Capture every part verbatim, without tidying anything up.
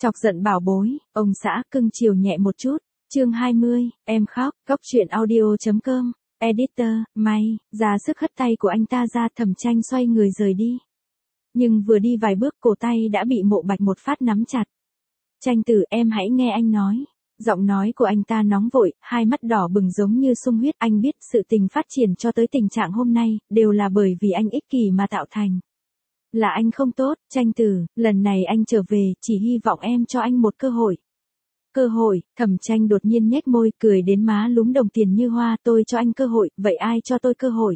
Chọc giận bảo bối, ông xã cưng chiều nhẹ một chút. Chương hai mươi, em khóc, Cóc truyện audio chấm com. Editor, may, ra sức hất tay của anh ta ra. Thẩm Tranh xoay người rời đi. Nhưng vừa đi vài bước cổ tay đã bị Mộ Bạch một phát nắm chặt. Tranh tử, em hãy nghe anh nói. Giọng nói của anh ta nóng vội, hai mắt đỏ bừng giống như sung huyết. Anh biết sự tình phát triển cho tới tình trạng hôm nay, đều là bởi vì anh ích kỷ mà tạo thành. Là anh không tốt, Tranh tử, lần này anh trở về, chỉ hy vọng em cho anh một cơ hội. Cơ hội, Thẩm Tranh đột nhiên nhếch môi, cười đến má lúm đồng tiền như hoa. Tôi cho anh cơ hội, vậy ai cho tôi cơ hội?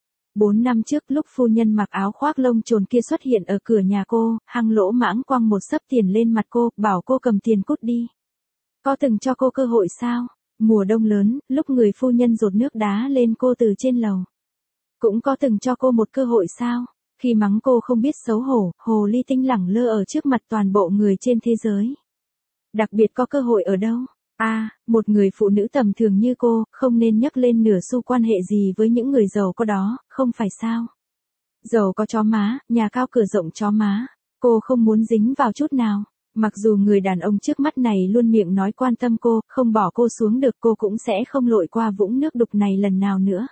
Bốn năm trước lúc phu nhân mặc áo khoác lông trồn kia xuất hiện ở cửa nhà cô, hăng lỗ mãng quăng một xấp tiền lên mặt cô, bảo cô cầm tiền cút đi. Có từng cho cô cơ hội sao? Mùa đông lớn, lúc người phu nhân dột nước đá lên cô từ trên lầu. Cũng có từng cho cô một cơ hội sao? Khi mắng cô không biết xấu hổ, hồ ly tinh lẳng lơ ở trước mặt toàn bộ người trên thế giới. Đặc biệt có cơ hội ở đâu? À, một người phụ nữ tầm thường như cô, không nên nhắc lên nửa xu quan hệ gì với những người giàu có đó, không phải sao? Giàu có chó má, nhà cao cửa rộng chó má. Cô không muốn dính vào chút nào. Mặc dù người đàn ông trước mắt này luôn miệng nói quan tâm cô, không bỏ cô xuống được, cô cũng sẽ không lội qua vũng nước đục này lần nào nữa.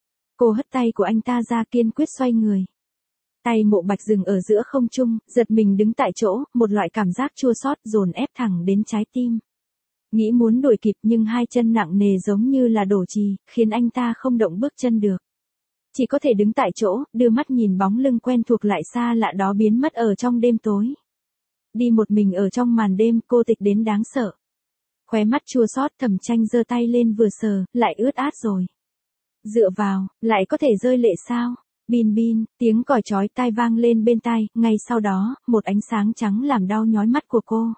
Cô hất tay của anh ta ra, kiên quyết xoay người. Tay Mộ Bạch dừng ở giữa không trung, giật mình đứng tại chỗ, một loại cảm giác chua xót dồn ép thẳng đến trái tim. Nghĩ muốn đuổi kịp nhưng hai chân nặng nề giống như là đổ chì, khiến anh ta không động bước chân được. Chỉ có thể đứng tại chỗ, đưa mắt nhìn bóng lưng quen thuộc lại xa lạ đó biến mất ở trong đêm tối. Đi một mình ở trong màn đêm, cô tịch đến đáng sợ. Khóe mắt chua xót, Thẩm Tranh giơ tay lên vừa sờ, lại ướt át rồi. Dựa vào, lại có thể rơi lệ sao? Bin bin, tiếng còi chói tai vang lên bên tai, ngay sau đó, một ánh sáng trắng làm đau nhói mắt của cô.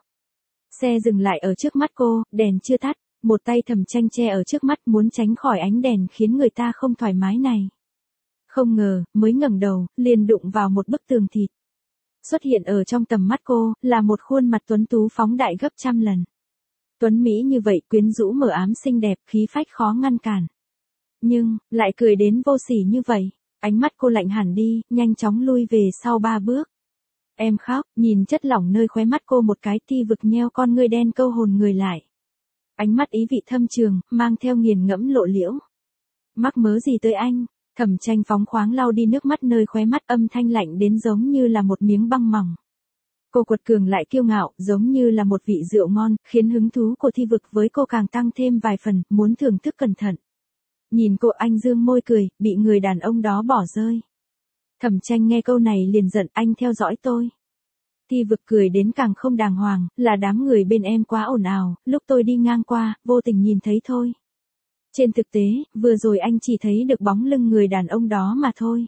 Xe dừng lại ở trước mắt cô, đèn chưa tắt, một tay Thẩm Tranh che ở trước mắt muốn tránh khỏi ánh đèn khiến người ta không thoải mái này. Không ngờ, mới ngẩng đầu, liền đụng vào một bức tường thịt. Xuất hiện ở trong tầm mắt cô, là một khuôn mặt tuấn tú phóng đại gấp trăm lần. Tuấn Mỹ như vậy, quyến rũ mờ ám xinh đẹp, khí phách khó ngăn cản. Nhưng, lại cười đến vô sỉ như vậy. Ánh mắt cô lạnh hẳn đi, nhanh chóng lui về sau ba bước. Em khóc, nhìn chất lỏng nơi khóe mắt cô một cái, Thi Vực nheo con ngươi đen câu hồn người lại. Ánh mắt ý vị thâm trường, mang theo nghiền ngẫm lộ liễu. Mắc mớ gì tới anh? Thẩm Tranh phóng khoáng lau đi nước mắt nơi khóe mắt, âm thanh lạnh đến giống như là một miếng băng mỏng. Cô quật cường lại kiêu ngạo, giống như là một vị rượu ngon, khiến hứng thú của Thi Vực với cô càng tăng thêm vài phần, muốn thưởng thức cẩn thận. Nhìn cô, anh dương môi cười, bị người đàn ông đó bỏ rơi. Thẩm Tranh nghe câu này liền giận, anh theo dõi tôi. Thi Vực cười đến càng không đàng hoàng, là đám người bên em quá ồn ào, lúc tôi đi ngang qua, vô tình nhìn thấy thôi. Trên thực tế, vừa rồi anh chỉ thấy được bóng lưng người đàn ông đó mà thôi.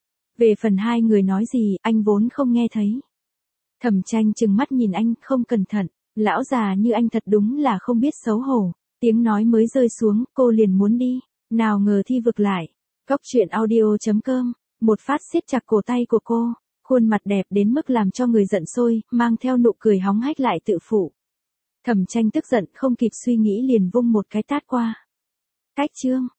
Về phần hai người nói gì, anh vốn không nghe thấy. Thẩm Tranh trừng mắt nhìn anh, không cẩn thận, lão già như anh thật đúng là không biết xấu hổ. Tiếng nói mới rơi xuống, cô liền muốn đi. Nào ngờ Thi Vực lại. Cóc truyện audio chấm com, một phát siết chặt cổ tay của cô, khuôn mặt đẹp đến mức làm cho người giận sôi, mang theo nụ cười hóng hách lại tự phụ. Thẩm Tranh tức giận, không kịp suy nghĩ liền vung một cái tát qua. Cách chương.